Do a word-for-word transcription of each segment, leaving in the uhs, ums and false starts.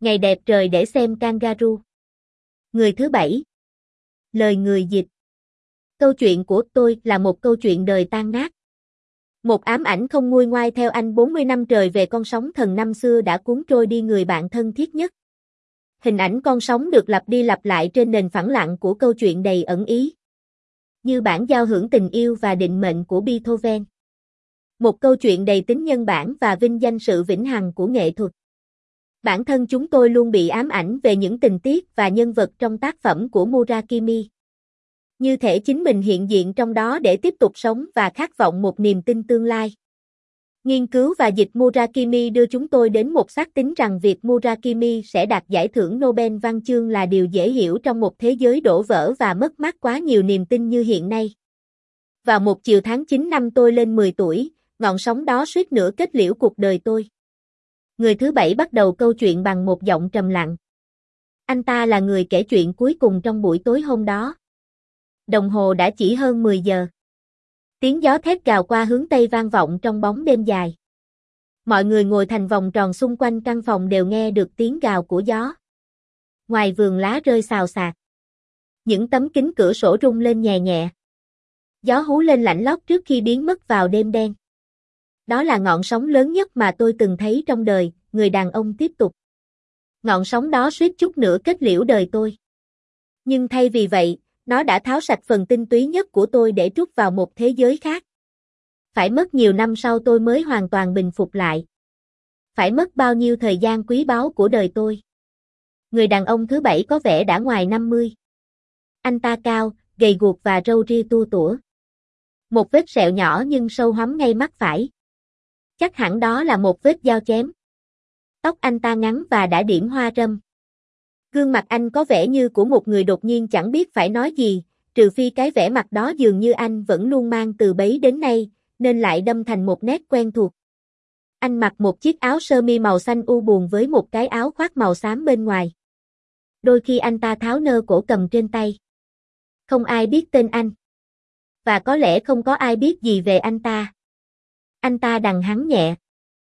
Ngày đẹp trời để xem kangaroo. Người thứ bảy. Lời người dịch. Câu chuyện của tôi là một câu chuyện đời tan nát. Một ám ảnh không nguôi ngoai theo anh bốn mươi năm trời về con sóng thần năm xưa đã cuốn trôi đi người bạn thân thiết nhất. Hình ảnh con sóng được lặp đi lặp lại trên nền phẳng lặng của câu chuyện đầy ẩn ý. Như bản giao hưởng tình yêu và định mệnh của Beethoven. Một câu chuyện đầy tính nhân bản và vinh danh sự vĩnh hằng của nghệ thuật. Bản thân chúng tôi luôn bị ám ảnh về những tình tiết và nhân vật trong tác phẩm của Murakami. Như thể chính mình hiện diện trong đó để tiếp tục sống và khát vọng một niềm tin tương lai. Nghiên cứu và dịch Murakami đưa chúng tôi đến một xác tín rằng việc Murakami sẽ đạt giải thưởng Nobel văn chương là điều dễ hiểu trong một thế giới đổ vỡ và mất mát quá nhiều niềm tin như hiện nay. Vào một chiều tháng chín năm tôi lên mười tuổi, ngọn sóng đó suýt nữa kết liễu cuộc đời tôi. Người thứ bảy bắt đầu câu chuyện bằng một giọng trầm lặng. Anh ta là người kể chuyện cuối cùng trong buổi tối hôm đó. Đồng hồ đã chỉ hơn mười giờ. Tiếng gió thét gào qua hướng Tây vang vọng trong bóng đêm dài. Mọi người ngồi thành vòng tròn xung quanh căn phòng đều nghe được tiếng gào của gió. Ngoài vườn lá rơi xào xạc. Những tấm kính cửa sổ rung lên nhẹ nhẹ. Gió hú lên lạnh lót trước khi biến mất vào đêm đen. Đó là ngọn sóng lớn nhất mà tôi từng thấy trong đời, người đàn ông tiếp tục. Ngọn sóng đó suýt chút nữa kết liễu đời tôi. Nhưng thay vì vậy, nó đã tháo sạch phần tinh túy nhất của tôi để trút vào một thế giới khác. Phải mất nhiều năm sau tôi mới hoàn toàn bình phục lại. Phải mất bao nhiêu thời gian quý báu của đời tôi. Người đàn ông thứ bảy có vẻ đã ngoài năm mươi. Anh ta cao, gầy guộc và râu ria tua tủa. Một vết sẹo nhỏ nhưng sâu hoắm ngay mắt phải. Chắc hẳn đó là một vết dao chém. Tóc anh ta ngắn và đã điểm hoa râm. Gương mặt anh có vẻ như của một người đột nhiên chẳng biết phải nói gì, trừ phi cái vẻ mặt đó dường như anh vẫn luôn mang từ bấy đến nay, nên lại đâm thành một nét quen thuộc. Anh mặc một chiếc áo sơ mi màu xanh u buồn với một cái áo khoác màu xám bên ngoài. Đôi khi anh ta tháo nơ cổ cầm trên tay. Không ai biết tên anh. Và có lẽ không có ai biết gì về anh ta. Anh ta đằng hắn nhẹ.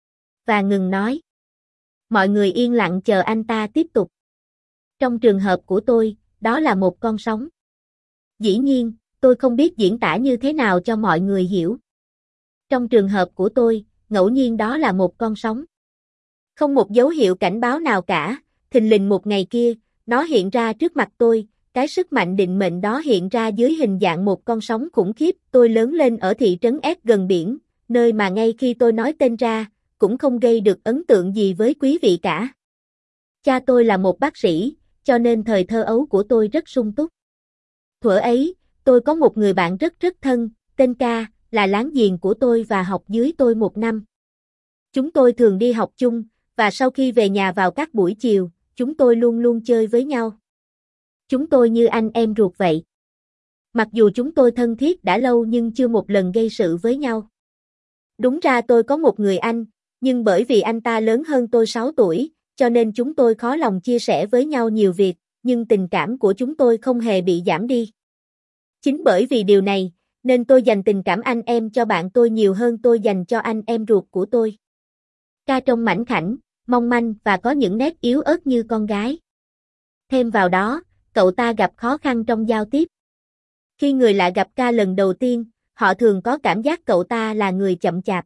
Và ngừng nói. Mọi người yên lặng chờ anh ta tiếp tục. Trong trường hợp của tôi, đó là một con sóng. Dĩ nhiên, tôi không biết diễn tả như thế nào cho mọi người hiểu. Trong trường hợp của tôi, ngẫu nhiên đó là một con sóng. Không một dấu hiệu cảnh báo nào cả, thình lình một ngày kia, nó hiện ra trước mặt tôi, cái sức mạnh định mệnh đó hiện ra dưới hình dạng một con sóng khủng khiếp. Tôi lớn lên ở thị trấn S gần biển, nơi mà ngay khi tôi nói tên ra, cũng không gây được ấn tượng gì với quý vị cả. Cha tôi là một bác sĩ, cho nên thời thơ ấu của tôi rất sung túc. Thuở ấy, tôi có một người bạn rất rất thân, tên Ca, là láng giềng của tôi và học dưới tôi một năm. Chúng tôi thường đi học chung, và sau khi về nhà vào các buổi chiều, chúng tôi luôn luôn chơi với nhau. Chúng tôi như anh em ruột vậy. Mặc dù chúng tôi thân thiết đã lâu nhưng chưa một lần gây sự với nhau. Đúng ra tôi có một người anh, nhưng bởi vì anh ta lớn hơn tôi sáu tuổi, cho nên chúng tôi khó lòng chia sẻ với nhau nhiều việc, nhưng tình cảm của chúng tôi không hề bị giảm đi. Chính bởi vì điều này, nên tôi dành tình cảm anh em cho bạn tôi nhiều hơn tôi dành cho anh em ruột của tôi. Ca trông mảnh khảnh, mong manh và có những nét yếu ớt như con gái. Thêm vào đó, cậu ta gặp khó khăn trong giao tiếp. Khi người lạ gặp Ca lần đầu tiên, họ thường có cảm giác cậu ta là người chậm chạp.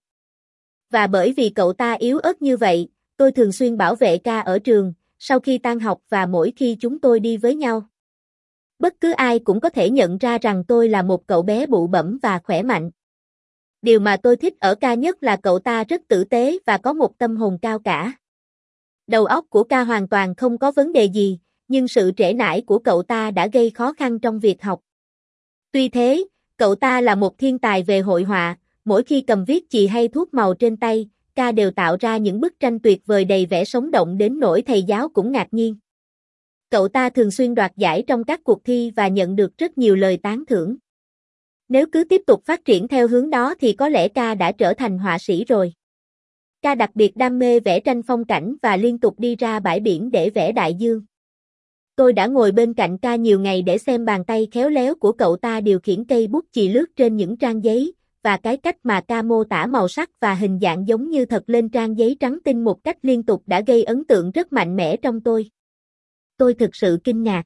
Và bởi vì cậu ta yếu ớt như vậy, tôi thường xuyên bảo vệ Ca ở trường, sau khi tan học và mỗi khi chúng tôi đi với nhau. Bất cứ ai cũng có thể nhận ra rằng tôi là một cậu bé bụ bẫm và khỏe mạnh. Điều mà tôi thích ở Ca nhất là cậu ta rất tử tế và có một tâm hồn cao cả. Đầu óc của Ca hoàn toàn không có vấn đề gì, nhưng sự trễ nải của cậu ta đã gây khó khăn trong việc học. Tuy thế, cậu ta là một thiên tài về hội họa, mỗi khi cầm viết chì hay thuốc màu trên tay, Ca đều tạo ra những bức tranh tuyệt vời đầy vẻ sống động đến nỗi thầy giáo cũng ngạc nhiên. Cậu ta thường xuyên đoạt giải trong các cuộc thi và nhận được rất nhiều lời tán thưởng. Nếu cứ tiếp tục phát triển theo hướng đó thì có lẽ Ca đã trở thành họa sĩ rồi. Ca đặc biệt đam mê vẽ tranh phong cảnh và liên tục đi ra bãi biển để vẽ đại dương. Tôi đã ngồi bên cạnh Ca nhiều ngày để xem bàn tay khéo léo của cậu ta điều khiển cây bút chì lướt trên những trang giấy, và cái cách mà ca mô tả màu sắc và hình dạng giống như thật lên trang giấy trắng tinh một cách liên tục đã gây ấn tượng rất mạnh mẽ trong tôi. Tôi thực sự kinh ngạc.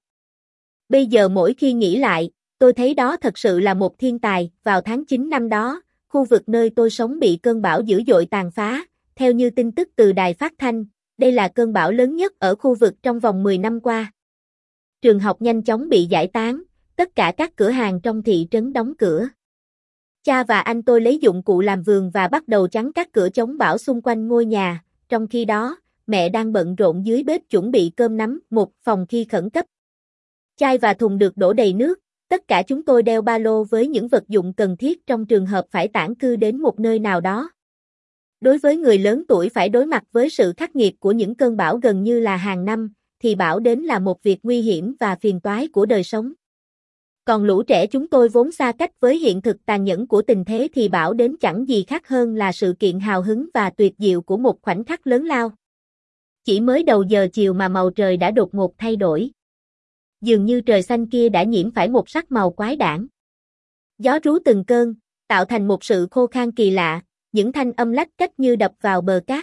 Bây giờ mỗi khi nghĩ lại, tôi thấy đó thật sự là một thiên tài. Vào tháng chín năm đó, khu vực nơi tôi sống bị cơn bão dữ dội tàn phá. Theo như tin tức từ đài phát thanh, đây là cơn bão lớn nhất ở khu vực trong vòng mười năm qua. Trường học nhanh chóng bị giải tán, tất cả các cửa hàng trong thị trấn đóng cửa. Cha và anh tôi lấy dụng cụ làm vườn và bắt đầu chắn các cửa chống bão xung quanh ngôi nhà, trong khi đó, mẹ đang bận rộn dưới bếp chuẩn bị cơm nắm, một phòng khi khẩn cấp. Chai và thùng được đổ đầy nước, tất cả chúng tôi đeo ba lô với những vật dụng cần thiết trong trường hợp phải tản cư đến một nơi nào đó. Đối với người lớn tuổi phải đối mặt với sự khắc nghiệt của những cơn bão gần như là hàng năm, thì bão đến là một việc nguy hiểm và phiền toái của đời sống. Còn lũ trẻ chúng tôi vốn xa cách với hiện thực tàn nhẫn của tình thế thì bão đến chẳng gì khác hơn là sự kiện hào hứng và tuyệt diệu của một khoảnh khắc lớn lao. Chỉ mới đầu giờ chiều mà màu trời đã đột ngột thay đổi. Dường như trời xanh kia đã nhiễm phải một sắc màu quái đản. Gió rú từng cơn, tạo thành một sự khô khan kỳ lạ, những thanh âm lách cách như đập vào bờ cát.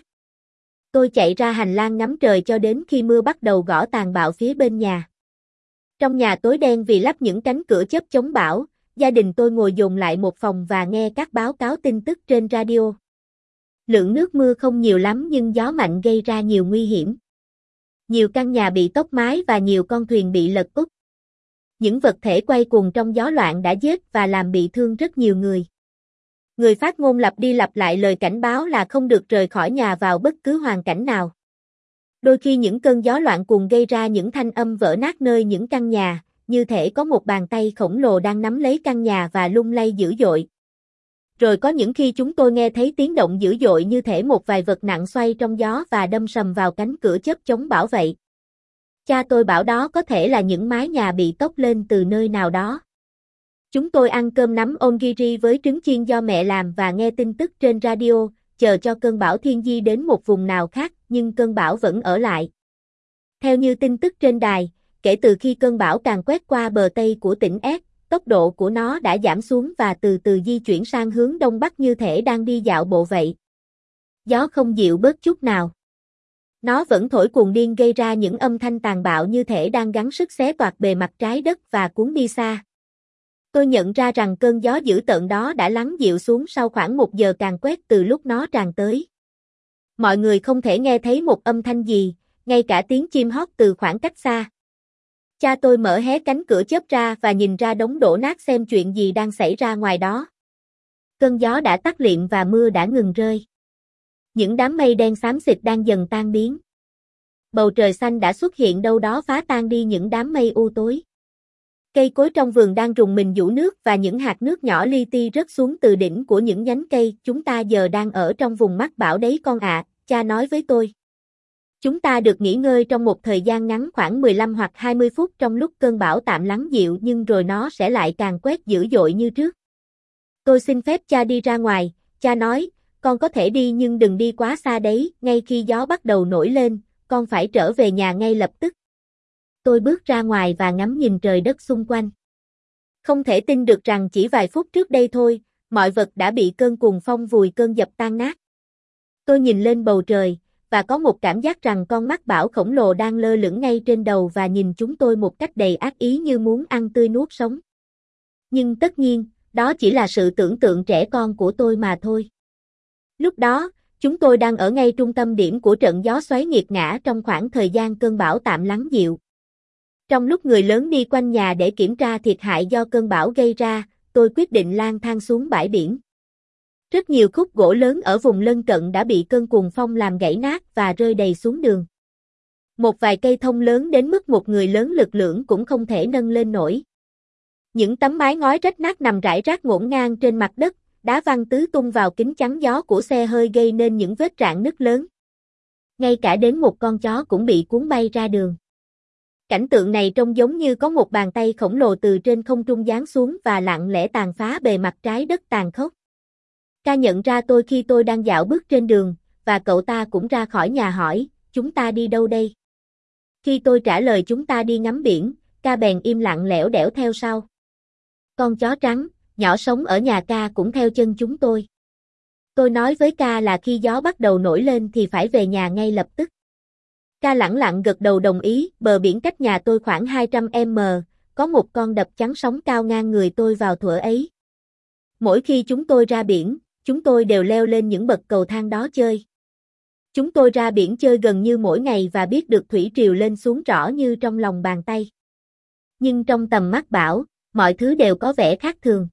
Tôi chạy ra hành lang ngắm trời cho đến khi mưa bắt đầu gõ tàn bạo phía bên nhà. Trong nhà tối đen vì lắp những cánh cửa chớp chống bão, gia đình tôi ngồi dồn lại một phòng và nghe các báo cáo tin tức trên radio. Lượng nước mưa không nhiều lắm nhưng gió mạnh gây ra nhiều nguy hiểm. Nhiều căn nhà bị tốc mái và nhiều con thuyền bị lật úp. Những vật thể quay cuồng trong gió loạn đã giết và làm bị thương rất nhiều người. Người phát ngôn lặp đi lặp lại lời cảnh báo là không được rời khỏi nhà vào bất cứ hoàn cảnh nào. Đôi khi những cơn gió loạn cuồng gây ra những thanh âm vỡ nát nơi những căn nhà, như thể có một bàn tay khổng lồ đang nắm lấy căn nhà và lung lay dữ dội. Rồi có những khi chúng tôi nghe thấy tiếng động dữ dội như thể một vài vật nặng xoay trong gió và đâm sầm vào cánh cửa chớp chống bão vậy. Cha tôi bảo đó có thể là những mái nhà bị tốc lên từ nơi nào đó. Chúng tôi ăn cơm nắm onigiri với trứng chiên do mẹ làm và nghe tin tức trên radio, chờ cho cơn bão thiên di đến một vùng nào khác, nhưng cơn bão vẫn ở lại. Theo như tin tức trên đài, kể từ khi cơn bão càng quét qua bờ tây của tỉnh S, tốc độ của nó đã giảm xuống và từ từ di chuyển sang hướng đông bắc như thể đang đi dạo bộ vậy. Gió không dịu bớt chút nào. Nó vẫn thổi cuồng điên gây ra những âm thanh tàn bạo như thể đang gắng sức xé toạc bề mặt trái đất và cuốn đi xa. Tôi nhận ra rằng cơn gió dữ tợn đó đã lắng dịu xuống sau khoảng một giờ càn quét từ lúc nó tràn tới. Mọi người không thể nghe thấy một âm thanh gì, ngay cả tiếng chim hót từ khoảng cách xa. Cha tôi mở hé cánh cửa chớp ra và nhìn ra đống đổ nát xem chuyện gì đang xảy ra ngoài đó. Cơn gió đã tắt liệm và mưa đã ngừng rơi. Những đám mây đen xám xịt đang dần tan biến. Bầu trời xanh đã xuất hiện đâu đó phá tan đi những đám mây u tối. Cây cối trong vườn đang rùng mình dụ nước và những hạt nước nhỏ li ti rớt xuống từ đỉnh của những nhánh cây. Chúng ta giờ đang ở trong vùng mắc bão đấy con ạ, cha nói với tôi. Chúng ta được nghỉ ngơi trong một thời gian ngắn khoảng mười lăm hoặc hai mươi phút trong lúc cơn bão tạm lắng dịu nhưng rồi nó sẽ lại càn quét dữ dội như trước. Tôi xin phép cha đi ra ngoài, cha nói, con có thể đi nhưng đừng đi quá xa đấy, ngay khi gió bắt đầu nổi lên, con phải trở về nhà ngay lập tức. Tôi bước ra ngoài và ngắm nhìn trời đất xung quanh. Không thể tin được rằng chỉ vài phút trước đây thôi, mọi vật đã bị cơn cuồng phong vùi cơn dập tan nát. Tôi nhìn lên bầu trời, và có một cảm giác rằng con mắt bão khổng lồ đang lơ lửng ngay trên đầu và nhìn chúng tôi một cách đầy ác ý như muốn ăn tươi nuốt sống. Nhưng tất nhiên, đó chỉ là sự tưởng tượng trẻ con của tôi mà thôi. Lúc đó, chúng tôi đang ở ngay trung tâm điểm của trận gió xoáy nghiệt ngã trong khoảng thời gian cơn bão tạm lắng dịu. Trong lúc người lớn đi quanh nhà để kiểm tra thiệt hại do cơn bão gây ra, tôi quyết định lang thang xuống bãi biển. Rất nhiều khúc gỗ lớn ở vùng lân cận đã bị cơn cuồng phong làm gãy nát và rơi đầy xuống đường. Một vài cây thông lớn đến mức một người lớn lực lưỡng cũng không thể nâng lên nổi. Những tấm mái ngói rách nát nằm rải rác ngổn ngang trên mặt đất, đá văng tứ tung vào kính chắn gió của xe hơi gây nên những vết rạn nứt lớn. Ngay cả đến một con chó cũng bị cuốn bay ra đường. Cảnh tượng này trông giống như có một bàn tay khổng lồ từ trên không trung giáng xuống và lặng lẽ tàn phá bề mặt trái đất tàn khốc. Ca nhận ra tôi khi tôi đang dạo bước trên đường, và cậu ta cũng ra khỏi nhà hỏi, chúng ta đi đâu đây? Khi tôi trả lời chúng ta đi ngắm biển, ca bèn im lặng lẻo đẻo theo sau. Con chó trắng, nhỏ sống ở nhà ca cũng theo chân chúng tôi. Tôi nói với ca là khi gió bắt đầu nổi lên thì phải về nhà ngay lập tức. Ca lẳng lặng gật đầu đồng ý, bờ biển cách nhà tôi khoảng hai trăm mét, có một con đập chắn sóng cao ngang người tôi vào thuở ấy. Mỗi khi chúng tôi ra biển, chúng tôi đều leo lên những bậc cầu thang đó chơi. Chúng tôi ra biển chơi gần như mỗi ngày và biết được thủy triều lên xuống rõ như trong lòng bàn tay. Nhưng trong tầm mắt Bảo, mọi thứ đều có vẻ khác thường.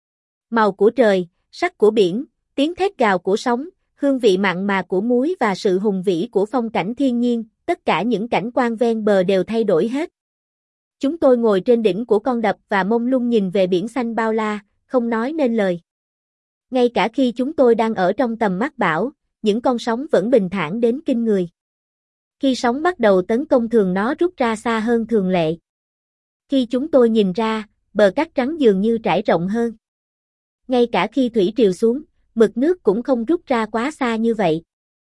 Màu của trời, sắc của biển, tiếng thét gào của sóng, hương vị mặn mà của muối và sự hùng vĩ của phong cảnh thiên nhiên, tất cả những cảnh quan ven bờ đều thay đổi hết. Chúng tôi ngồi trên đỉnh của con đập và mông lung nhìn về biển xanh bao la, không nói nên lời. Ngay cả khi chúng tôi đang ở trong tầm mắt Bảo, những con sóng vẫn bình thản đến kinh người. Khi sóng bắt đầu tấn công thường nó rút ra xa hơn thường lệ. Khi chúng tôi nhìn ra, bờ cát trắng dường như trải rộng hơn. Ngay cả khi thủy triều xuống, mực nước cũng không rút ra quá xa như vậy.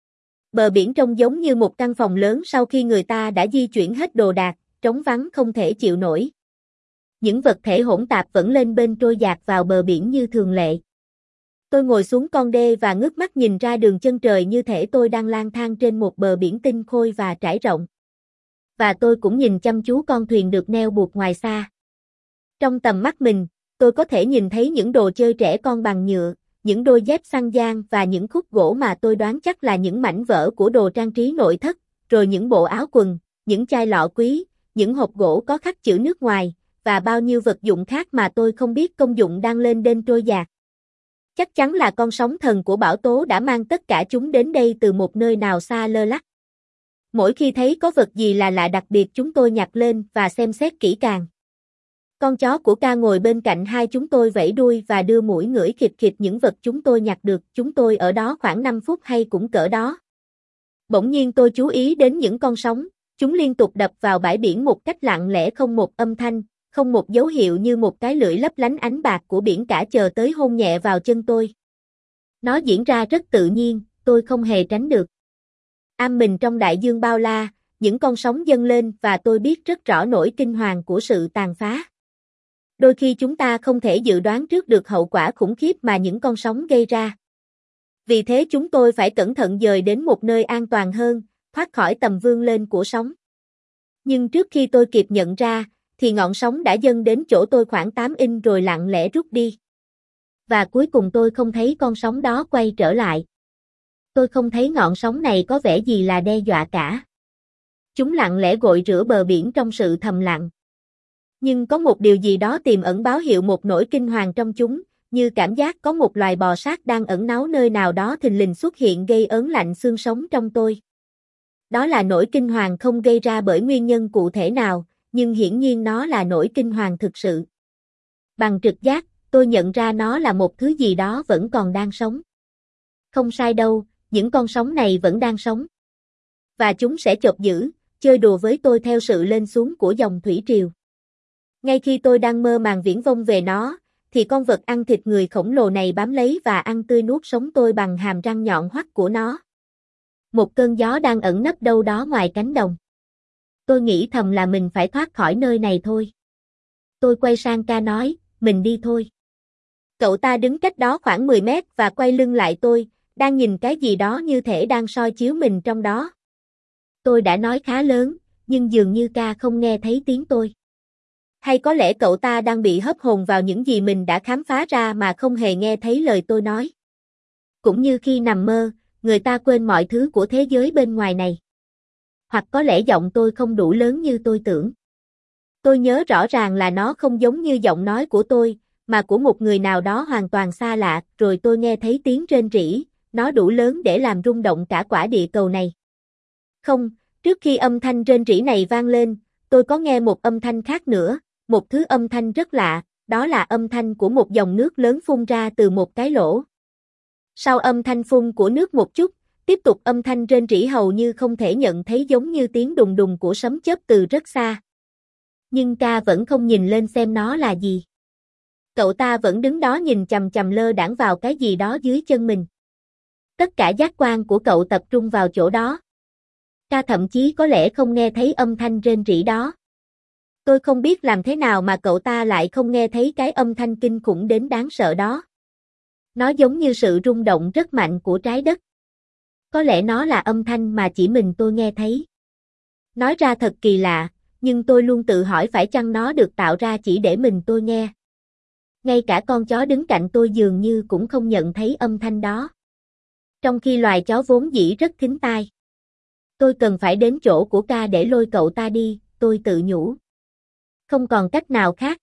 Bờ biển trông giống như một căn phòng lớn sau khi người ta đã di chuyển hết đồ đạc, trống vắng không thể chịu nổi. Những vật thể hỗn tạp vẫn lên bên trôi dạt vào bờ biển như thường lệ. Tôi ngồi xuống con đê và ngước mắt nhìn ra đường chân trời như thể tôi đang lang thang trên một bờ biển tinh khôi và trải rộng. Và tôi cũng nhìn chăm chú con thuyền được neo buộc ngoài xa. Trong tầm mắt mình, tôi có thể nhìn thấy những đồ chơi trẻ con bằng nhựa, những đôi dép săn giang và những khúc gỗ mà tôi đoán chắc là những mảnh vỡ của đồ trang trí nội thất, rồi những bộ áo quần, những chai lọ quý, những hộp gỗ có khắc chữ nước ngoài, và bao nhiêu vật dụng khác mà tôi không biết công dụng đang lên đên trôi dạt. Chắc chắn là con sóng thần của bão tố đã mang tất cả chúng đến đây từ một nơi nào xa lơ lắc. Mỗi khi thấy có vật gì là lạ đặc biệt chúng tôi nhặt lên và xem xét kỹ càng. Con chó của ca ngồi bên cạnh hai chúng tôi vẫy đuôi và đưa mũi ngửi khịt khịt những vật chúng tôi nhặt được. Chúng tôi ở đó khoảng năm phút hay cũng cỡ đó. Bỗng nhiên tôi chú ý đến những con sóng, chúng liên tục đập vào bãi biển một cách lặng lẽ, không một âm thanh, không một dấu hiệu, như một cái lưỡi lấp lánh ánh bạc của biển cả chờ tới hôn nhẹ vào chân tôi. Nó diễn ra rất tự nhiên, tôi không hề tránh được. Am mình trong đại dương bao la, những con sóng dâng lên và tôi biết rất rõ nỗi kinh hoàng của sự tàn phá. Đôi khi chúng ta không thể dự đoán trước được hậu quả khủng khiếp mà những con sóng gây ra. Vì thế chúng tôi phải cẩn thận dời đến một nơi an toàn hơn, thoát khỏi tầm vươn lên của sóng. Nhưng trước khi tôi kịp nhận ra, thì ngọn sóng đã dâng đến chỗ tôi khoảng tám inch rồi lặng lẽ rút đi. Và cuối cùng tôi không thấy con sóng đó quay trở lại. Tôi không thấy ngọn sóng này có vẻ gì là đe dọa cả. Chúng lặng lẽ gội rửa bờ biển trong sự thầm lặng. Nhưng có một điều gì đó tiềm ẩn báo hiệu một nỗi kinh hoàng trong chúng, như cảm giác có một loài bò sát đang ẩn náu nơi nào đó thình lình xuất hiện gây ớn lạnh xương sống trong tôi. Đó là nỗi kinh hoàng không gây ra bởi nguyên nhân cụ thể nào, nhưng hiển nhiên nó là nỗi kinh hoàng thực sự. Bằng trực giác, tôi nhận ra nó là một thứ gì đó vẫn còn đang sống. Không sai đâu, những con sóng này vẫn đang sống. Và chúng sẽ chộp giữ, chơi đùa với tôi theo sự lên xuống của dòng thủy triều. Ngay khi tôi đang mơ màng viễn vông về nó, thì con vật ăn thịt người khổng lồ này bám lấy và ăn tươi nuốt sống tôi bằng hàm răng nhọn hoắt của nó. Một cơn gió đang ẩn nấp đâu đó ngoài cánh đồng. Tôi nghĩ thầm là mình phải thoát khỏi nơi này thôi. Tôi quay sang ca nói, mình đi thôi. Cậu ta đứng cách đó khoảng mười mét và quay lưng lại tôi, đang nhìn cái gì đó như thể đang soi chiếu mình trong đó. Tôi đã nói khá lớn, nhưng dường như ca không nghe thấy tiếng tôi. Hay có lẽ cậu ta đang bị hấp hồn vào những gì mình đã khám phá ra mà không hề nghe thấy lời tôi nói. Cũng như khi nằm mơ, người ta quên mọi thứ của thế giới bên ngoài này. Hoặc có lẽ giọng tôi không đủ lớn như tôi tưởng. Tôi nhớ rõ ràng là nó không giống như giọng nói của tôi, mà của một người nào đó hoàn toàn xa lạ, rồi tôi nghe thấy tiếng rên rỉ, nó đủ lớn để làm rung động cả quả địa cầu này. Không, trước khi âm thanh rên rỉ này vang lên, tôi có nghe một âm thanh khác nữa, một thứ âm thanh rất lạ, đó là âm thanh của một dòng nước lớn phun ra từ một cái lỗ. Sau âm thanh phun của nước một chút, tiếp tục âm thanh rên rỉ hầu như không thể nhận thấy, giống như tiếng đùng đùng của sấm chớp từ rất xa. Nhưng ca vẫn không nhìn lên xem nó là gì. Cậu ta vẫn đứng đó nhìn chằm chằm lơ đãng vào cái gì đó dưới chân mình. Tất cả giác quan của cậu tập trung vào chỗ đó. Ca thậm chí có lẽ không nghe thấy âm thanh rên rỉ đó. Tôi không biết làm thế nào mà cậu ta lại không nghe thấy cái âm thanh kinh khủng đến đáng sợ đó. Nó giống như sự rung động rất mạnh của trái đất. Có lẽ nó là âm thanh mà chỉ mình tôi nghe thấy. Nói ra thật kỳ lạ, nhưng tôi luôn tự hỏi phải chăng nó được tạo ra chỉ để mình tôi nghe. Ngay cả con chó đứng cạnh tôi dường như cũng không nhận thấy âm thanh đó. Trong khi loài chó vốn dĩ rất thính tai. Tôi cần phải đến chỗ của ca để lôi cậu ta đi, tôi tự nhủ. Không còn cách nào khác.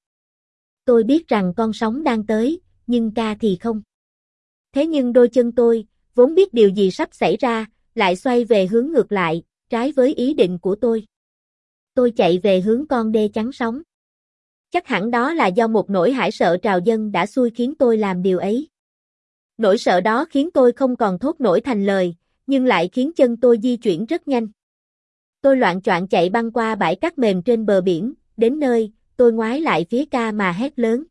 Tôi biết rằng con sóng đang tới, nhưng ca thì không. Thế nhưng đôi chân tôi, vốn biết điều gì sắp xảy ra, lại xoay về hướng ngược lại, trái với ý định của tôi. Tôi chạy về hướng con đê chắn sóng. Chắc hẳn đó là do một nỗi hãi sợ trào dâng đã xui khiến tôi làm điều ấy. Nỗi sợ đó khiến tôi không còn thốt nổi thành lời, nhưng lại khiến chân tôi di chuyển rất nhanh. Tôi loạng choạng chạy băng qua bãi cát mềm trên bờ biển, đến nơi, tôi ngoái lại phía ca mà hét lớn.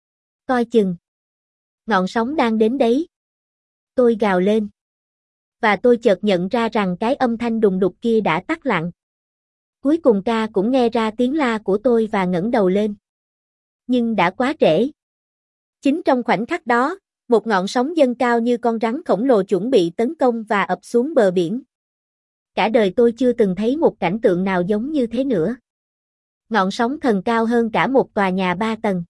Coi chừng! Ngọn sóng đang đến đấy. Tôi gào lên. Và tôi chợt nhận ra rằng cái âm thanh đùng đục kia đã tắt lặng. Cuối cùng ca cũng nghe ra tiếng la của tôi và ngẩng đầu lên. Nhưng đã quá trễ. Chính trong khoảnh khắc đó, một ngọn sóng dâng cao như con rắn khổng lồ chuẩn bị tấn công và ập xuống bờ biển. Cả đời tôi chưa từng thấy một cảnh tượng nào giống như thế nữa. Ngọn sóng thần cao hơn cả một tòa nhà ba tầng.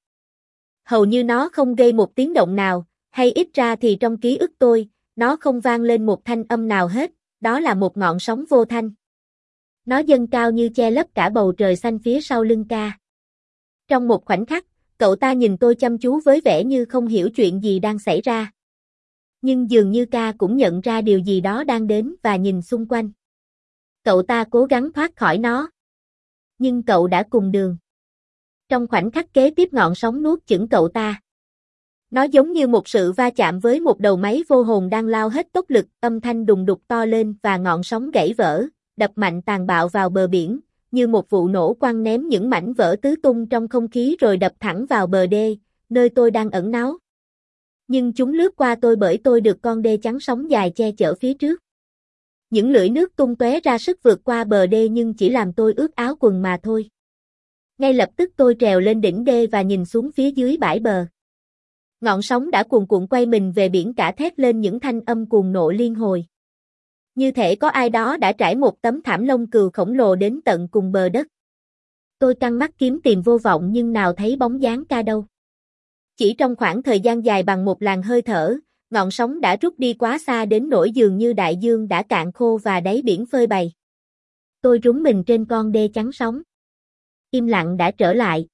Hầu như nó không gây một tiếng động nào, hay ít ra thì trong ký ức tôi, nó không vang lên một thanh âm nào hết, đó là một ngọn sóng vô thanh. Nó dâng cao như che lấp cả bầu trời xanh phía sau lưng ca. Trong một khoảnh khắc, cậu ta nhìn tôi chăm chú với vẻ như không hiểu chuyện gì đang xảy ra. Nhưng dường như ca cũng nhận ra điều gì đó đang đến và nhìn xung quanh. Cậu ta cố gắng thoát khỏi nó. Nhưng cậu đã cùng đường. Trong khoảnh khắc kế tiếp ngọn sóng nuốt chửng cậu ta. Nó giống như một sự va chạm với một đầu máy vô hồn đang lao hết tốc lực, âm thanh đùng đục to lên và ngọn sóng gãy vỡ, đập mạnh tàn bạo vào bờ biển, như một vụ nổ quăng ném những mảnh vỡ tứ tung trong không khí rồi đập thẳng vào bờ đê, nơi tôi đang ẩn náu. Nhưng chúng lướt qua tôi bởi tôi được con đê chắn sóng dài che chở phía trước. Những lưỡi nước tung tóe ra sức vượt qua bờ đê nhưng chỉ làm tôi ướt áo quần mà thôi. Ngay lập tức tôi trèo lên đỉnh đê và nhìn xuống phía dưới bãi bờ. Ngọn sóng đã cuồn cuộn quay mình về biển cả thét lên những thanh âm cuồng nộ liên hồi. Như thể có ai đó đã trải một tấm thảm lông cừu khổng lồ đến tận cùng bờ đất. Tôi căng mắt kiếm tìm vô vọng nhưng nào thấy bóng dáng ca đâu. Chỉ trong khoảng thời gian dài bằng một làn hơi thở, ngọn sóng đã rút đi quá xa đến nỗi dường như đại dương đã cạn khô và đáy biển phơi bày. Tôi rúng mình trên con đê chắn sóng. Im lặng đã trở lại.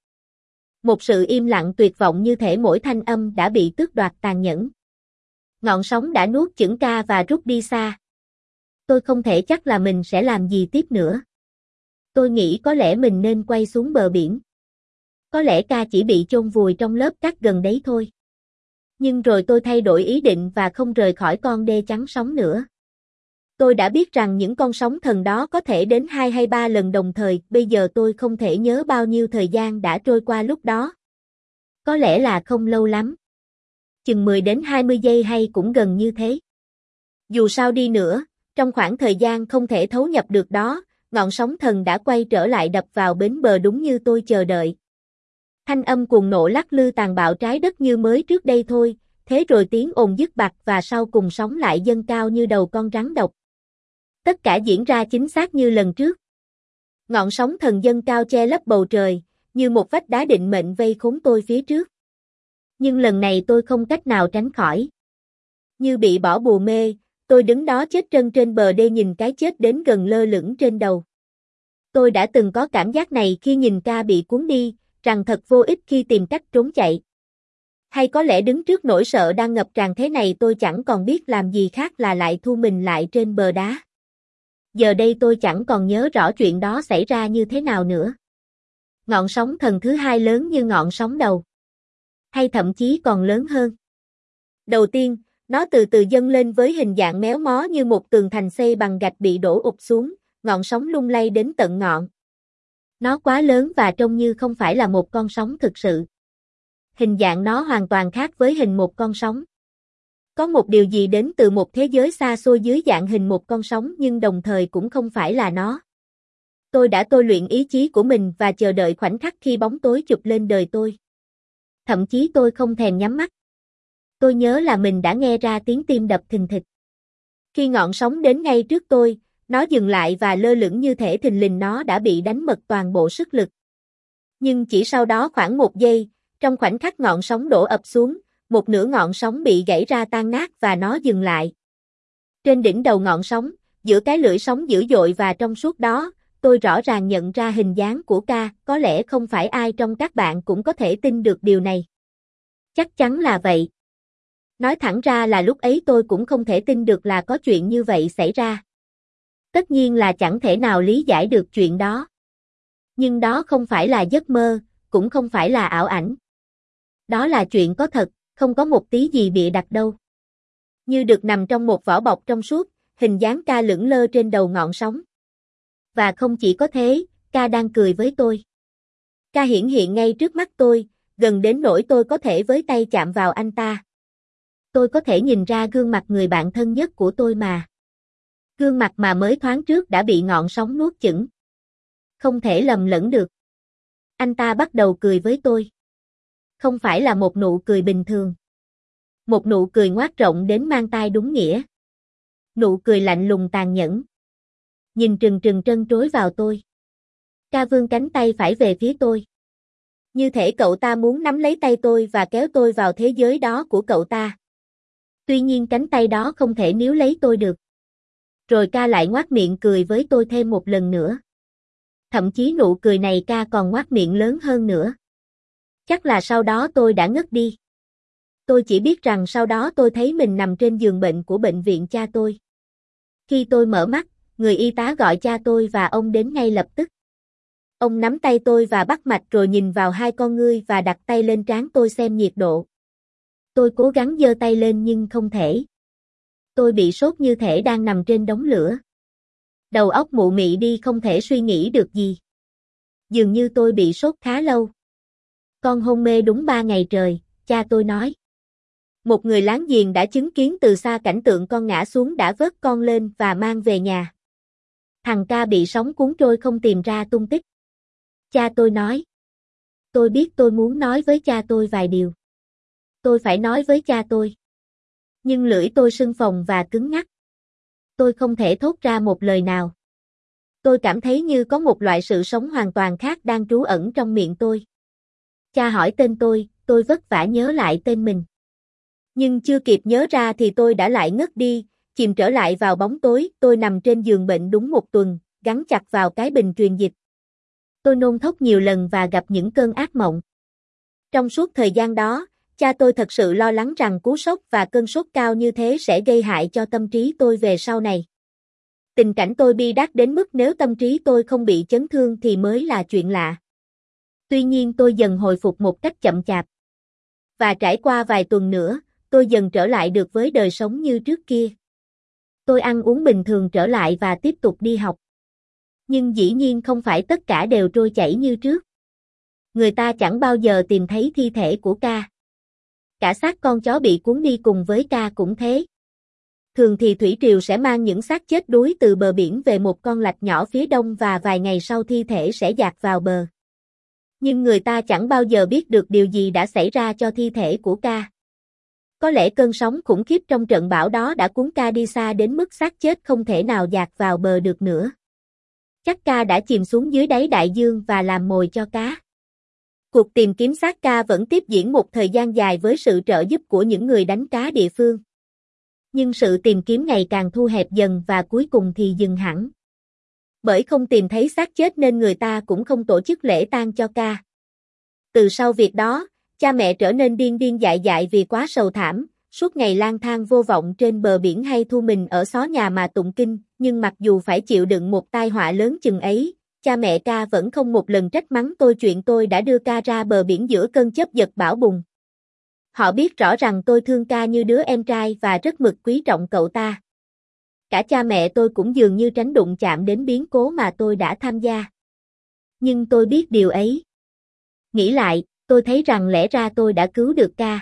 Một sự im lặng tuyệt vọng như thể mỗi thanh âm đã bị tước đoạt tàn nhẫn. Ngọn sóng đã nuốt chửng ca và rút đi xa. Tôi không thể chắc là mình sẽ làm gì tiếp nữa. Tôi nghĩ có lẽ mình nên quay xuống bờ biển. Có lẽ ca chỉ bị chôn vùi trong lớp cát gần đấy thôi. Nhưng rồi tôi thay đổi ý định và không rời khỏi con đê chắn sóng nữa. Tôi đã biết rằng những con sóng thần đó có thể đến hai hay ba lần đồng thời, bây giờ tôi không thể nhớ bao nhiêu thời gian đã trôi qua lúc đó. Có lẽ là không lâu lắm. Chừng mười đến hai mươi giây hay cũng gần như thế. Dù sao đi nữa, trong khoảng thời gian không thể thấu nhập được đó, ngọn sóng thần đã quay trở lại đập vào bến bờ đúng như tôi chờ đợi. Thanh âm cuồng nộ lắc lư tàn bạo trái đất như mới trước đây thôi, thế rồi tiếng ồn dứt bặt và sau cùng sóng lại dâng cao như đầu con rắn độc. Tất cả diễn ra chính xác như lần trước. Ngọn sóng thần dâng cao che lấp bầu trời, như một vách đá định mệnh vây khốn tôi phía trước. Nhưng lần này tôi không cách nào tránh khỏi. Như bị bỏ bùa mê, tôi đứng đó chết trân trên bờ đê nhìn cái chết đến gần lơ lửng trên đầu. Tôi đã từng có cảm giác này khi nhìn ca bị cuốn đi, rằng thật vô ích khi tìm cách trốn chạy. Hay có lẽ đứng trước nỗi sợ đang ngập tràn thế này tôi chẳng còn biết làm gì khác là lại thu mình lại trên bờ đá. Giờ đây tôi chẳng còn nhớ rõ chuyện đó xảy ra như thế nào nữa. Ngọn sóng thần thứ hai lớn như ngọn sóng đầu. Hay thậm chí còn lớn hơn. Đầu tiên, nó từ từ dâng lên với hình dạng méo mó như một tường thành xây bằng gạch bị đổ ụp xuống, ngọn sóng lung lay đến tận ngọn. Nó quá lớn và trông như không phải là một con sóng thực sự. Hình dạng nó hoàn toàn khác với hình một con sóng. Có một điều gì đến từ một thế giới xa xôi dưới dạng hình một con sóng nhưng đồng thời cũng không phải là nó. Tôi đã tôi luyện ý chí của mình và chờ đợi khoảnh khắc khi bóng tối chụp lên đời tôi. Thậm chí tôi không thèm nhắm mắt. Tôi nhớ là mình đã nghe ra tiếng tim đập thình thịch. Khi ngọn sóng đến ngay trước tôi, nó dừng lại và lơ lửng như thể thình lình nó đã bị đánh mất toàn bộ sức lực. Nhưng chỉ sau đó khoảng một giây, trong khoảnh khắc ngọn sóng đổ ập xuống, một nửa ngọn sóng bị gãy ra tan nát và nó dừng lại. Trên đỉnh đầu ngọn sóng, giữa cái lưỡi sóng dữ dội và trong suốt đó, tôi rõ ràng nhận ra hình dáng của Ca, có lẽ không phải ai trong các bạn cũng có thể tin được điều này. Chắc chắn là vậy. Nói thẳng ra là lúc ấy tôi cũng không thể tin được là có chuyện như vậy xảy ra. Tất nhiên là chẳng thể nào lý giải được chuyện đó. Nhưng đó không phải là giấc mơ, cũng không phải là ảo ảnh. Đó là chuyện có thật, không có một tí gì bịa đặt đâu. Như được nằm trong một vỏ bọc trong suốt, hình dáng Ca lững lơ trên đầu ngọn sóng. Và không chỉ có thế, Ca đang cười với tôi. Ca hiển hiện ngay trước mắt tôi, gần đến nỗi tôi có thể với tay chạm vào anh ta. Tôi có thể nhìn ra gương mặt người bạn thân nhất của tôi mà. Gương mặt mà mới thoáng trước đã bị ngọn sóng nuốt chửng. Không thể lầm lẫn được. Anh ta bắt đầu cười với tôi. Không phải là một nụ cười bình thường. Một nụ cười ngoác rộng đến mang tai đúng nghĩa. Nụ cười lạnh lùng tàn nhẫn. Nhìn trừng trừng trân trối vào tôi. Ca vươn cánh tay phải về phía tôi. Như thể cậu ta muốn nắm lấy tay tôi và kéo tôi vào thế giới đó của cậu ta. Tuy nhiên cánh tay đó không thể níu lấy tôi được. Rồi Ca lại ngoác miệng cười với tôi thêm một lần nữa. Thậm chí nụ cười này Ca còn ngoác miệng lớn hơn nữa. Chắc là sau đó tôi đã ngất đi. Tôi chỉ biết rằng sau đó tôi thấy mình nằm trên giường bệnh của bệnh viện cha tôi. Khi tôi mở mắt, người y tá gọi cha tôi và ông đến ngay lập tức. Ông nắm tay tôi và bắt mạch rồi nhìn vào hai con ngươi và đặt tay lên trán tôi xem nhiệt độ. Tôi cố gắng giơ tay lên nhưng không thể. Tôi bị sốt như thể đang nằm trên đống lửa. Đầu óc mụ mị đi không thể suy nghĩ được gì. Dường như tôi bị sốt khá lâu. Con hôn mê đúng ba ngày trời, cha tôi nói. Một người láng giềng đã chứng kiến từ xa cảnh tượng con ngã xuống đã vớt con lên và mang về nhà. Thằng Ca bị sóng cuốn trôi không tìm ra tung tích. Cha tôi nói. Tôi biết tôi muốn nói với cha tôi vài điều. Tôi phải nói với cha tôi. Nhưng lưỡi tôi sưng phồng và cứng ngắc. Tôi không thể thốt ra một lời nào. Tôi cảm thấy như có một loại sự sống hoàn toàn khác đang trú ẩn trong miệng tôi. Cha hỏi tên tôi, tôi vất vả nhớ lại tên mình. Nhưng chưa kịp nhớ ra thì tôi đã lại ngất đi, chìm trở lại vào bóng tối. Tôi nằm trên giường bệnh đúng một tuần, gắn chặt vào cái bình truyền dịch. Tôi nôn thốc nhiều lần và gặp những cơn ác mộng. Trong suốt thời gian đó, cha tôi thật sự lo lắng rằng cú sốc và cơn sốt cao như thế sẽ gây hại cho tâm trí tôi về sau này. Tình cảnh tôi bi đát đến mức nếu tâm trí tôi không bị chấn thương thì mới là chuyện lạ. Tuy nhiên tôi dần hồi phục một cách chậm chạp. Và trải qua vài tuần nữa, tôi dần trở lại được với đời sống như trước kia. Tôi ăn uống bình thường trở lại và tiếp tục đi học. Nhưng dĩ nhiên không phải tất cả đều trôi chảy như trước. Người ta chẳng bao giờ tìm thấy thi thể của Ca. Cả xác con chó bị cuốn đi cùng với Ca cũng thế. Thường thì thủy triều sẽ mang những xác chết đuối từ bờ biển về một con lạch nhỏ phía đông và vài ngày sau thi thể sẽ dạt vào bờ. Nhưng người ta chẳng bao giờ biết được điều gì đã xảy ra cho thi thể của Ca. Có lẽ cơn sóng khủng khiếp trong trận bão đó đã cuốn Ca đi xa đến mức xác chết không thể nào dạt vào bờ được nữa. Chắc Ca đã chìm xuống dưới đáy đại dương và làm mồi cho cá. Cuộc tìm kiếm xác Ca vẫn tiếp diễn một thời gian dài với sự trợ giúp của những người đánh cá địa phương. Nhưng sự tìm kiếm ngày càng thu hẹp dần và cuối cùng thì dừng hẳn. Bởi không tìm thấy xác chết nên người ta cũng không tổ chức lễ tang cho Ca. Từ sau việc đó, cha mẹ trở nên điên điên dại dại vì quá sầu thảm, suốt ngày lang thang vô vọng trên bờ biển hay thu mình ở xó nhà mà tụng kinh, nhưng mặc dù phải chịu đựng một tai họa lớn chừng ấy, cha mẹ Ca vẫn không một lần trách mắng tôi chuyện tôi đã đưa Ca ra bờ biển giữa cơn chớp giật bão bùng. Họ biết rõ rằng tôi thương Ca như đứa em trai và rất mực quý trọng cậu ta. Cả cha mẹ tôi cũng dường như tránh đụng chạm đến biến cố mà tôi đã tham gia. Nhưng tôi biết điều ấy. Nghĩ lại, tôi thấy rằng lẽ ra tôi đã cứu được Ca.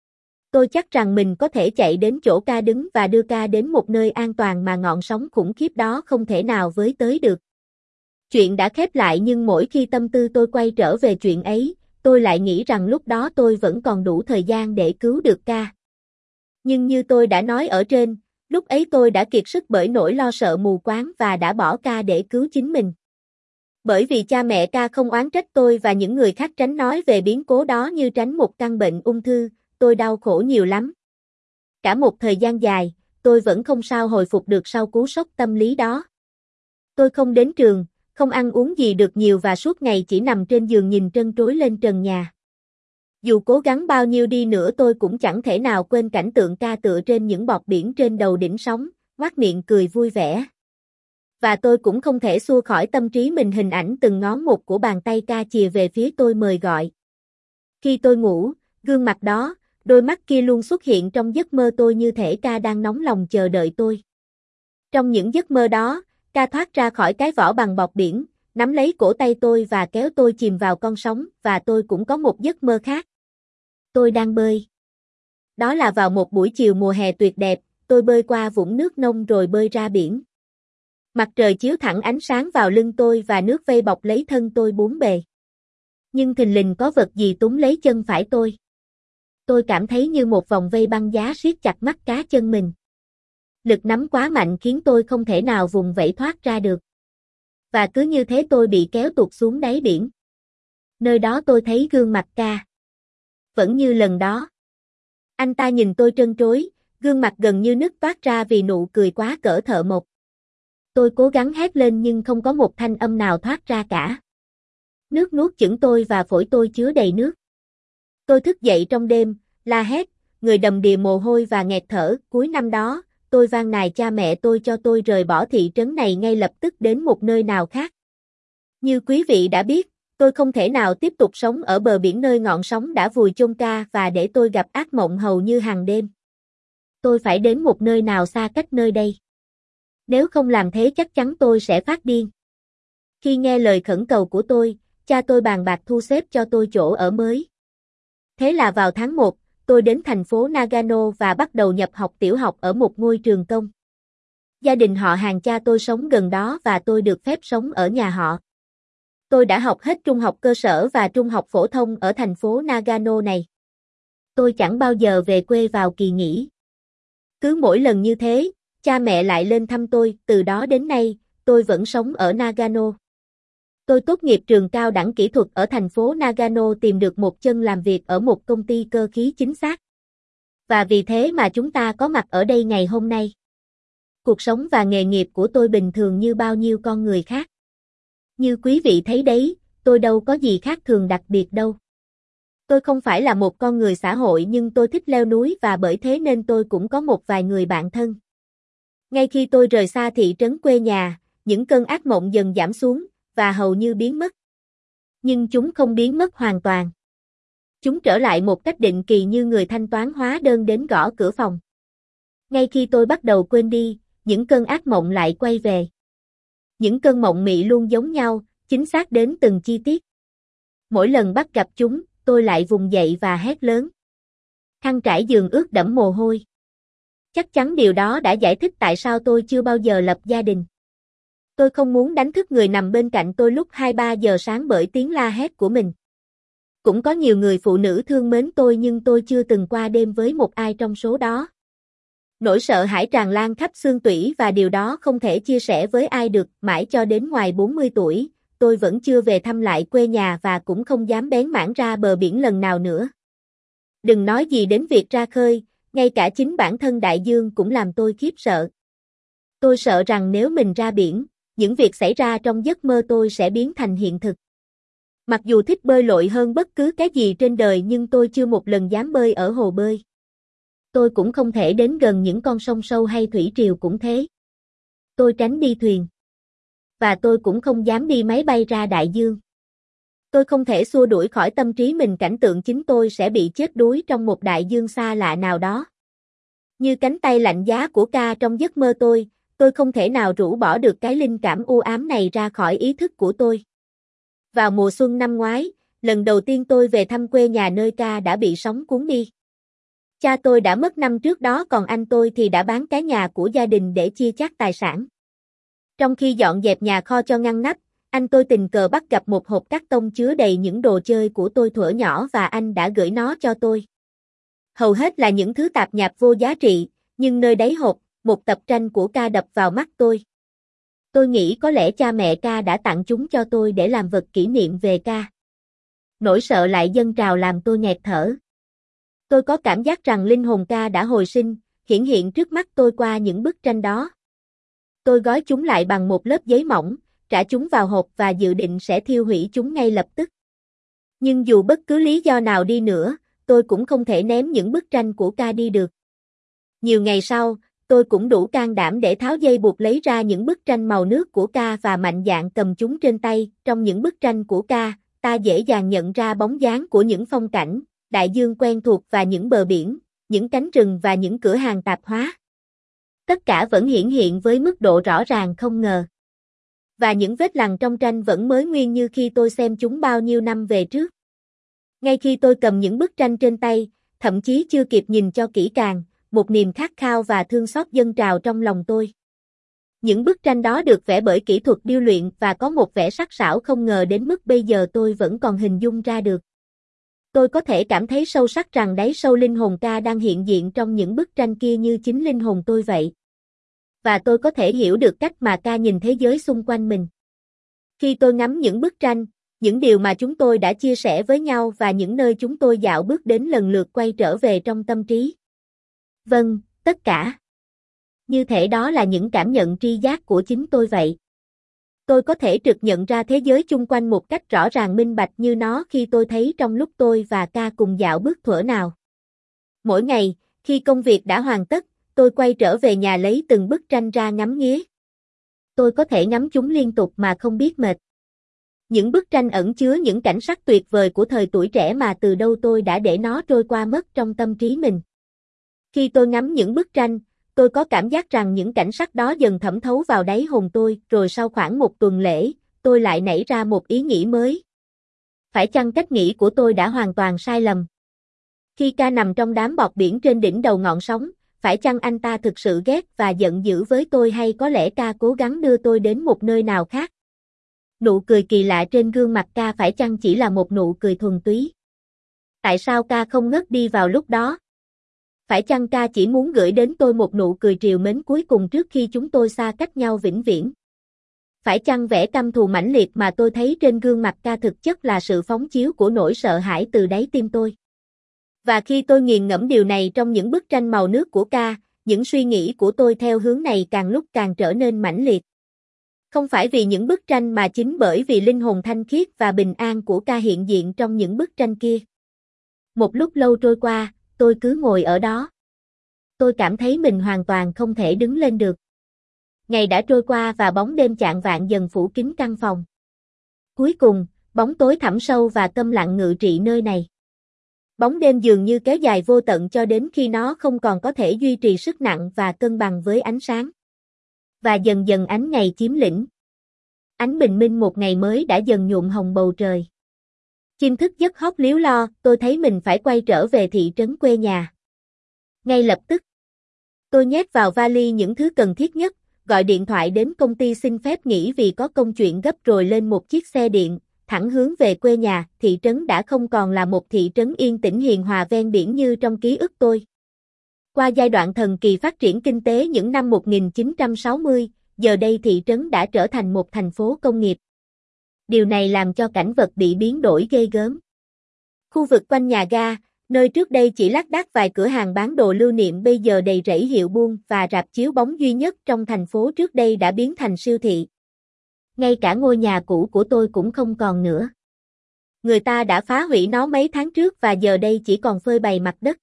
Tôi chắc rằng mình có thể chạy đến chỗ Ca đứng và đưa Ca đến một nơi an toàn mà ngọn sóng khủng khiếp đó không thể nào với tới được. Chuyện đã khép lại nhưng mỗi khi tâm tư tôi quay trở về chuyện ấy, tôi lại nghĩ rằng lúc đó tôi vẫn còn đủ thời gian để cứu được ca. Nhưng như tôi đã nói ở trên, lúc ấy tôi đã kiệt sức bởi nỗi lo sợ mù quáng và đã bỏ ca để cứu chính mình. Bởi vì cha mẹ ca không oán trách tôi và những người khác tránh nói về biến cố đó như tránh một căn bệnh ung thư, tôi đau khổ nhiều lắm. Cả một thời gian dài, tôi vẫn không sao hồi phục được sau cú sốc tâm lý đó. Tôi không đến trường, không ăn uống gì được nhiều và suốt ngày chỉ nằm trên giường nhìn trân trối lên trần nhà. Dù cố gắng bao nhiêu đi nữa tôi cũng chẳng thể nào quên cảnh tượng ca tựa trên những bọt biển trên đầu đỉnh sóng, ngoác miệng cười vui vẻ. Và tôi cũng không thể xua khỏi tâm trí mình hình ảnh từng ngón một của bàn tay ca chìa về phía tôi mời gọi. Khi tôi ngủ, gương mặt đó, đôi mắt kia luôn xuất hiện trong giấc mơ tôi như thể ca đang nóng lòng chờ đợi tôi. Trong những giấc mơ đó, ca thoát ra khỏi cái vỏ bằng bọt biển, nắm lấy cổ tay tôi và kéo tôi chìm vào con sóng, và tôi cũng có một giấc mơ khác. Tôi đang bơi. Đó là vào một buổi chiều mùa hè tuyệt đẹp, tôi bơi qua vũng nước nông rồi bơi ra biển. Mặt trời chiếu thẳng ánh sáng vào lưng tôi và nước vây bọc lấy thân tôi bốn bề. Nhưng thình lình có vật gì túm lấy chân phải tôi. Tôi cảm thấy như một vòng vây băng giá siết chặt mắt cá chân mình. Lực nắm quá mạnh khiến tôi không thể nào vùng vẫy thoát ra được. Và cứ như thế tôi bị kéo tụt xuống đáy biển. Nơi đó tôi thấy gương mặt ca. Vẫn như lần đó. Anh ta nhìn tôi trân trối, gương mặt gần như nứt toát ra vì nụ cười quá cỡ thợ mộc. Tôi cố gắng hét lên nhưng không có một thanh âm nào thoát ra cả. Nước nuốt chửng tôi và phổi tôi chứa đầy nước. Tôi thức dậy trong đêm, la hét, người đầm đìa mồ hôi và nghẹt thở. Cuối năm đó, tôi van nài cha mẹ tôi cho tôi rời bỏ thị trấn này ngay lập tức đến một nơi nào khác. Như quý vị đã biết, tôi không thể nào tiếp tục sống ở bờ biển nơi ngọn sóng đã vùi chôn ca và để tôi gặp ác mộng hầu như hàng đêm. Tôi phải đến một nơi nào xa cách nơi đây. Nếu không làm thế chắc chắn tôi sẽ phát điên. Khi nghe lời khẩn cầu của tôi, cha tôi bàn bạc thu xếp cho tôi chỗ ở mới. Thế là vào tháng một, tôi đến thành phố Nagano và bắt đầu nhập học tiểu học ở một ngôi trường công. Gia đình họ hàng cha tôi sống gần đó và tôi được phép sống ở nhà họ. Tôi đã học hết trung học cơ sở và trung học phổ thông ở thành phố Nagano này. Tôi chẳng bao giờ về quê vào kỳ nghỉ. Cứ mỗi lần như thế, cha mẹ lại lên thăm tôi, từ đó đến nay, tôi vẫn sống ở Nagano. Tôi tốt nghiệp trường cao đẳng kỹ thuật ở thành phố Nagano tìm được một chân làm việc ở một công ty cơ khí chính xác. Và vì thế mà chúng ta có mặt ở đây ngày hôm nay. Cuộc sống và nghề nghiệp của tôi bình thường như bao nhiêu con người khác. Như quý vị thấy đấy, tôi đâu có gì khác thường đặc biệt đâu. Tôi không phải là một con người xã hội nhưng tôi thích leo núi và bởi thế nên tôi cũng có một vài người bạn thân. Ngay khi tôi rời xa thị trấn quê nhà, những cơn ác mộng dần giảm xuống và hầu như biến mất. Nhưng chúng không biến mất hoàn toàn. Chúng trở lại một cách định kỳ như người thanh toán hóa đơn đến gõ cửa phòng. Ngay khi tôi bắt đầu quên đi, những cơn ác mộng lại quay về. Những cơn mộng mị luôn giống nhau, chính xác đến từng chi tiết. Mỗi lần bắt gặp chúng, tôi lại vùng dậy và hét lớn. Khăn trải giường ướt đẫm mồ hôi. Chắc chắn điều đó đã giải thích tại sao tôi chưa bao giờ lập gia đình. Tôi không muốn đánh thức người nằm bên cạnh tôi lúc hai ba giờ sáng bởi tiếng la hét của mình. Cũng có nhiều người phụ nữ thương mến tôi nhưng tôi chưa từng qua đêm với một ai trong số đó. Nỗi sợ hãi tràn lan khắp xương tủy và điều đó không thể chia sẻ với ai được, mãi cho đến ngoài bốn mươi tuổi, tôi vẫn chưa về thăm lại quê nhà và cũng không dám bén mảng ra bờ biển lần nào nữa. Đừng nói gì đến việc ra khơi, ngay cả chính bản thân đại dương cũng làm tôi khiếp sợ. Tôi sợ rằng nếu mình ra biển, những việc xảy ra trong giấc mơ tôi sẽ biến thành hiện thực. Mặc dù thích bơi lội hơn bất cứ cái gì trên đời nhưng tôi chưa một lần dám bơi ở hồ bơi. Tôi cũng không thể đến gần những con sông sâu hay thủy triều cũng thế. Tôi tránh đi thuyền. Và tôi cũng không dám đi máy bay ra đại dương. Tôi không thể xua đuổi khỏi tâm trí mình cảnh tượng chính tôi sẽ bị chết đuối trong một đại dương xa lạ nào đó. Như cánh tay lạnh giá của ca trong giấc mơ tôi, tôi không thể nào rũ bỏ được cái linh cảm u ám này ra khỏi ý thức của tôi. Vào mùa xuân năm ngoái, lần đầu tiên tôi về thăm quê nhà nơi ca đã bị sóng cuốn đi. Cha tôi đã mất năm trước đó còn anh tôi thì đã bán cái nhà của gia đình để chia chác tài sản. Trong khi dọn dẹp nhà kho cho ngăn nắp, Anh tôi tình cờ bắt gặp một hộp cát tông chứa đầy những đồ chơi của tôi thuở nhỏ và anh đã gửi nó cho tôi. Hầu hết là những thứ tạp nhạp vô giá trị, nhưng nơi đáy hộp, một tập tranh của Ca đập vào mắt tôi. Tôi nghĩ có lẽ cha mẹ Ca đã tặng chúng cho tôi để làm vật kỷ niệm về Ca. Nỗi sợ lại dâng trào làm tôi nghẹt thở. Tôi có cảm giác rằng linh hồn Ca đã hồi sinh, hiển hiện trước mắt tôi qua những bức tranh đó. Tôi gói chúng lại bằng một lớp giấy mỏng, trả chúng vào hộp và dự định sẽ thiêu hủy chúng ngay lập tức. Nhưng dù bất cứ lý do nào đi nữa, tôi cũng không thể ném những bức tranh của Ca đi được. Nhiều ngày sau, tôi cũng đủ can đảm để tháo dây buộc lấy ra những bức tranh màu nước của Ca và mạnh dạn cầm chúng trên tay. Trong những bức tranh của Ca, ta dễ dàng nhận ra bóng dáng của những phong cảnh, đại dương quen thuộc và những bờ biển, những cánh rừng và những cửa hàng tạp hóa. Tất cả vẫn hiển hiện với mức độ rõ ràng không ngờ. Và những vết lằn trong tranh vẫn mới nguyên như khi tôi xem chúng bao nhiêu năm về trước. Ngay khi tôi cầm những bức tranh trên tay, thậm chí chưa kịp nhìn cho kỹ càng, một niềm khát khao và thương xót dâng trào trong lòng tôi. Những bức tranh đó được vẽ bởi kỹ thuật điêu luyện và có một vẻ sắc sảo không ngờ đến mức bây giờ tôi vẫn còn hình dung ra được. Tôi có thể cảm thấy sâu sắc rằng đáy sâu linh hồn Ca đang hiện diện trong những bức tranh kia như chính linh hồn tôi vậy. Và tôi có thể hiểu được cách mà Ca nhìn thế giới xung quanh mình. Khi tôi ngắm những bức tranh, những điều mà chúng tôi đã chia sẻ với nhau và những nơi chúng tôi dạo bước đến lần lượt quay trở về trong tâm trí. Vâng, tất cả. Như thể đó là những cảm nhận tri giác của chính tôi vậy. Tôi có thể trực nhận ra thế giới chung quanh một cách rõ ràng minh bạch như nó khi tôi thấy trong lúc tôi và Ca cùng dạo bước thuở nào. Mỗi ngày, khi công việc đã hoàn tất, tôi quay trở về nhà lấy từng bức tranh ra ngắm nghía. Tôi có thể ngắm chúng liên tục mà không biết mệt. Những bức tranh ẩn chứa những cảnh sắc tuyệt vời của thời tuổi trẻ mà từ đâu tôi đã để nó trôi qua mất trong tâm trí mình. Khi tôi ngắm những bức tranh, tôi có cảm giác rằng những cảnh sắc đó dần thẩm thấu vào đáy hồn tôi, rồi sau khoảng một tuần lễ, tôi lại nảy ra một ý nghĩ mới. Phải chăng cách nghĩ của tôi đã hoàn toàn sai lầm? Khi Ca nằm trong đám bọt biển trên đỉnh đầu ngọn sóng, phải chăng anh ta thực sự ghét và giận dữ với tôi hay có lẽ Ca cố gắng đưa tôi đến một nơi nào khác? Nụ cười kỳ lạ trên gương mặt Ca phải chăng chỉ là một nụ cười thuần túy? Tại sao Ca không ngất đi vào lúc đó? Phải chăng Ca chỉ muốn gửi đến tôi một nụ cười trìu mến cuối cùng trước khi chúng tôi xa cách nhau vĩnh viễn? Phải chăng vẻ căm thù mãnh liệt mà tôi thấy trên gương mặt Ca thực chất là sự phóng chiếu của nỗi sợ hãi từ đáy tim tôi? Và khi tôi nghiền ngẫm điều này trong những bức tranh màu nước của Ca, những suy nghĩ của tôi theo hướng này càng lúc càng trở nên mãnh liệt. Không phải vì những bức tranh mà chính bởi vì linh hồn thanh khiết và bình an của Ca hiện diện trong những bức tranh kia. Một lúc lâu trôi qua, tôi cứ ngồi ở đó. Tôi cảm thấy mình hoàn toàn không thể đứng lên được. Ngày đã trôi qua và bóng đêm chạng vạng dần phủ kín căn phòng. Cuối cùng, bóng tối thẳm sâu và câm lặng ngự trị nơi này. Bóng đêm dường như kéo dài vô tận cho đến khi nó không còn có thể duy trì sức nặng và cân bằng với ánh sáng. Và dần dần ánh ngày chiếm lĩnh. Ánh bình minh một ngày mới đã dần nhuộm hồng bầu trời. Chim thức giấc hót líu lo, tôi thấy mình phải quay trở về thị trấn quê nhà. Ngay lập tức, tôi nhét vào vali những thứ cần thiết nhất, gọi điện thoại đến công ty xin phép nghỉ vì có công chuyện gấp rồi lên một chiếc xe điện, thẳng hướng về quê nhà. Thị trấn đã không còn là một thị trấn yên tĩnh hiền hòa ven biển như trong ký ức tôi. Qua giai đoạn thần kỳ phát triển kinh tế những năm một nghìn chín trăm sáu mươi, giờ đây thị trấn đã trở thành một thành phố công nghiệp. Điều này làm cho cảnh vật bị biến đổi ghê gớm. Khu vực quanh nhà ga, nơi trước đây chỉ lác đác vài cửa hàng bán đồ lưu niệm bây giờ đầy rẫy hiệu buôn và rạp chiếu bóng duy nhất trong thành phố trước đây đã biến thành siêu thị. Ngay cả ngôi nhà cũ của tôi cũng không còn nữa. Người ta đã phá hủy nó mấy tháng trước và giờ đây chỉ còn phơi bày mặt đất.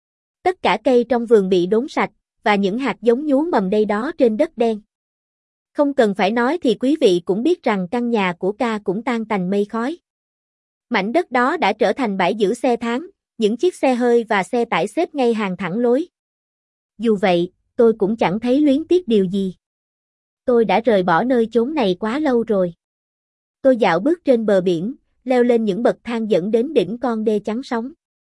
Tất cả cây trong vườn bị đốn sạch, và những hạt giống nhú mầm đây đó trên đất đen. Không cần phải nói thì quý vị cũng biết rằng căn nhà của Ca cũng tan tành mây khói. Mảnh đất đó đã trở thành bãi giữ xe tháng, những chiếc xe hơi và xe tải xếp ngay hàng thẳng lối. Dù vậy, tôi cũng chẳng thấy luyến tiếc điều gì. Tôi đã rời bỏ nơi chốn này quá lâu rồi. Tôi dạo bước trên bờ biển, leo lên những bậc thang dẫn đến đỉnh con đê chắn sóng.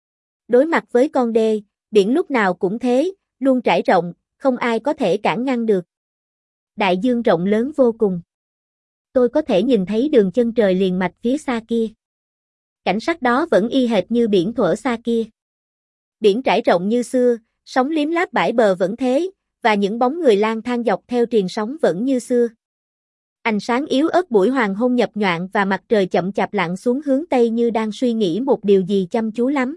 Đối mặt với con đê, biển lúc nào cũng thế, luôn trải rộng, không ai có thể cản ngăn được. Đại dương rộng lớn vô cùng. Tôi có thể nhìn thấy đường chân trời liền mạch phía xa kia. Cảnh sắc đó vẫn y hệt như biển thuở xa kia. Biển trải rộng như xưa, sóng liếm láp bãi bờ vẫn thế, và những bóng người lang thang dọc theo triền sóng vẫn như xưa. Ánh sáng yếu ớt buổi hoàng hôn nhập nhoạng và mặt trời chậm chạp lặn xuống hướng tây như đang suy nghĩ một điều gì chăm chú lắm.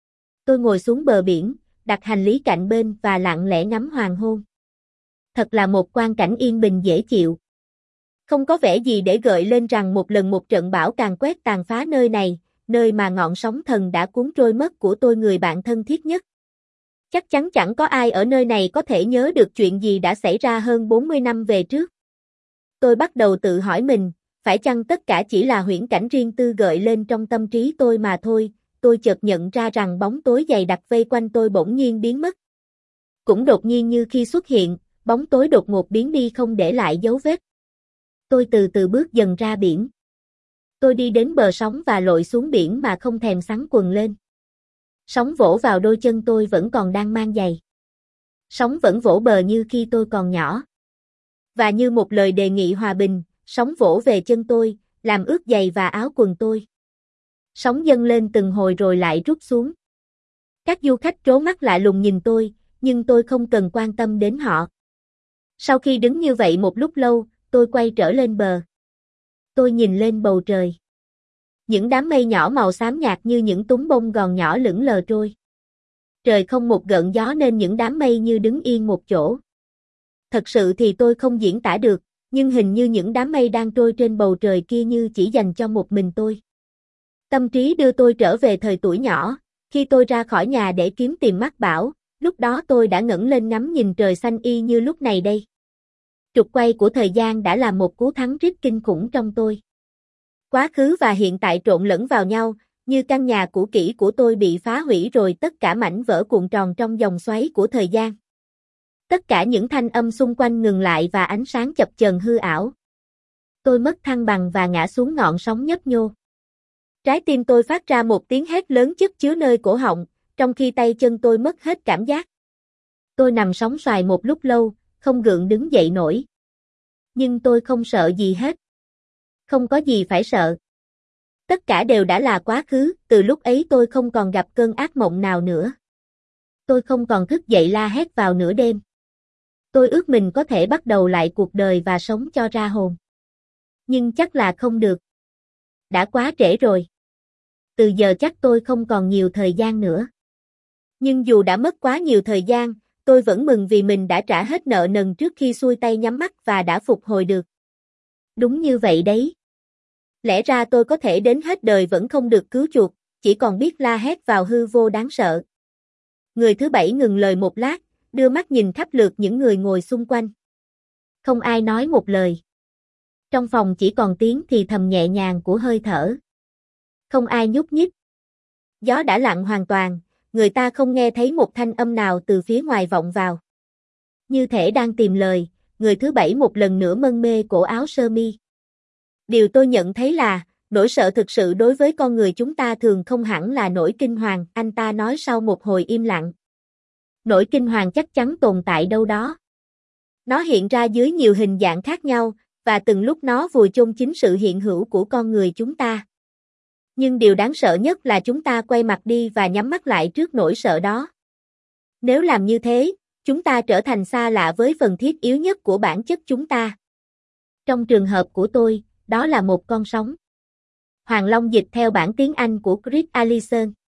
Tôi ngồi xuống bờ biển, đặt hành lý cạnh bên và lặng lẽ ngắm hoàng hôn. Thật là một quang cảnh yên bình dễ chịu. Không có vẻ gì để gợi lên rằng một lần một trận bão càng quét tàn phá nơi này, nơi mà ngọn sóng thần đã cuốn trôi mất của tôi người bạn thân thiết nhất. Chắc chắn chẳng có ai ở nơi này có thể nhớ được chuyện gì đã xảy ra hơn bốn mươi năm về trước. Tôi bắt đầu tự hỏi mình, phải chăng tất cả chỉ là huyễn cảnh riêng tư gợi lên trong tâm trí tôi mà thôi. Tôi chợt nhận ra rằng bóng tối dày đặc vây quanh tôi bỗng nhiên biến mất. Cũng đột nhiên như khi xuất hiện, bóng tối đột ngột biến đi không để lại dấu vết. Tôi từ từ bước dần ra biển. Tôi đi đến bờ sóng và lội xuống biển mà không thèm xắn quần lên. Sóng vỗ vào đôi chân tôi vẫn còn đang mang giày. Sóng vẫn vỗ bờ như khi tôi còn nhỏ. Và như một lời đề nghị hòa bình, sóng vỗ về chân tôi, làm ướt giày và áo quần tôi. Sóng dâng lên từng hồi rồi lại rút xuống. Các du khách trố mắt lạ lùng nhìn tôi, nhưng tôi không cần quan tâm đến họ. Sau khi đứng như vậy một lúc lâu, tôi quay trở lên bờ. Tôi nhìn lên bầu trời. Những đám mây nhỏ màu xám nhạt như những túm bông gòn nhỏ lững lờ trôi. Trời không một gợn gió nên những đám mây như đứng yên một chỗ. Thật sự thì tôi không diễn tả được, nhưng hình như những đám mây đang trôi trên bầu trời kia như chỉ dành cho một mình tôi. Tâm trí đưa tôi trở về thời tuổi nhỏ, khi tôi ra khỏi nhà để kiếm tìm mát bão, lúc đó tôi đã ngẩng lên ngắm nhìn trời xanh y như lúc này đây. Trục quay của thời gian đã là một cú thắng rít kinh khủng trong tôi. Quá khứ và hiện tại trộn lẫn vào nhau, như căn nhà cũ kỹ của tôi bị phá hủy rồi tất cả mảnh vỡ cuộn tròn trong vòng xoáy của thời gian. Tất cả những thanh âm xung quanh ngừng lại và ánh sáng chập chờn hư ảo. Tôi mất thăng bằng và ngã xuống ngọn sóng nhấp nhô. Trái tim tôi phát ra một tiếng hét lớn chất chứa nơi cổ họng, trong khi tay chân tôi mất hết cảm giác. Tôi nằm sóng xoài một lúc lâu, không gượng đứng dậy nổi. Nhưng tôi không sợ gì hết. Không có gì phải sợ. Tất cả đều đã là quá khứ, từ lúc ấy tôi không còn gặp cơn ác mộng nào nữa. Tôi không còn thức dậy la hét vào nửa đêm. Tôi ước mình có thể bắt đầu lại cuộc đời và sống cho ra hồn. Nhưng chắc là không được. Đã quá trễ rồi. Từ giờ chắc tôi không còn nhiều thời gian nữa. Nhưng dù đã mất quá nhiều thời gian, tôi vẫn mừng vì mình đã trả hết nợ nần trước khi xuôi tay nhắm mắt và đã phục hồi được. Đúng như vậy đấy. Lẽ ra tôi có thể đến hết đời vẫn không được cứu chuộc, chỉ còn biết la hét vào hư vô đáng sợ. Người thứ bảy ngừng lời một lát, đưa mắt nhìn khắp lượt những người ngồi xung quanh. Không ai nói một lời. Trong phòng chỉ còn tiếng thì thầm nhẹ nhàng của hơi thở. Không ai nhúc nhích. Gió đã lặng hoàn toàn, người ta không nghe thấy một thanh âm nào từ phía ngoài vọng vào. Như thể đang tìm lời, người thứ bảy một lần nữa mân mê cổ áo sơ mi. Điều tôi nhận thấy là, nỗi sợ thực sự đối với con người chúng ta thường không hẳn là nỗi kinh hoàng, anh ta nói sau một hồi im lặng. Nỗi kinh hoàng chắc chắn tồn tại đâu đó. Nó hiện ra dưới nhiều hình dạng khác nhau, và từng lúc nó vùi chôn chính sự hiện hữu của con người chúng ta. Nhưng điều đáng sợ nhất là chúng ta quay mặt đi và nhắm mắt lại trước nỗi sợ đó. Nếu làm như thế, chúng ta trở thành xa lạ với phần thiết yếu nhất của bản chất chúng ta. Trong trường hợp của tôi, đó là một con sóng. Hoàng Long dịch theo bản tiếng Anh của Chris Allison.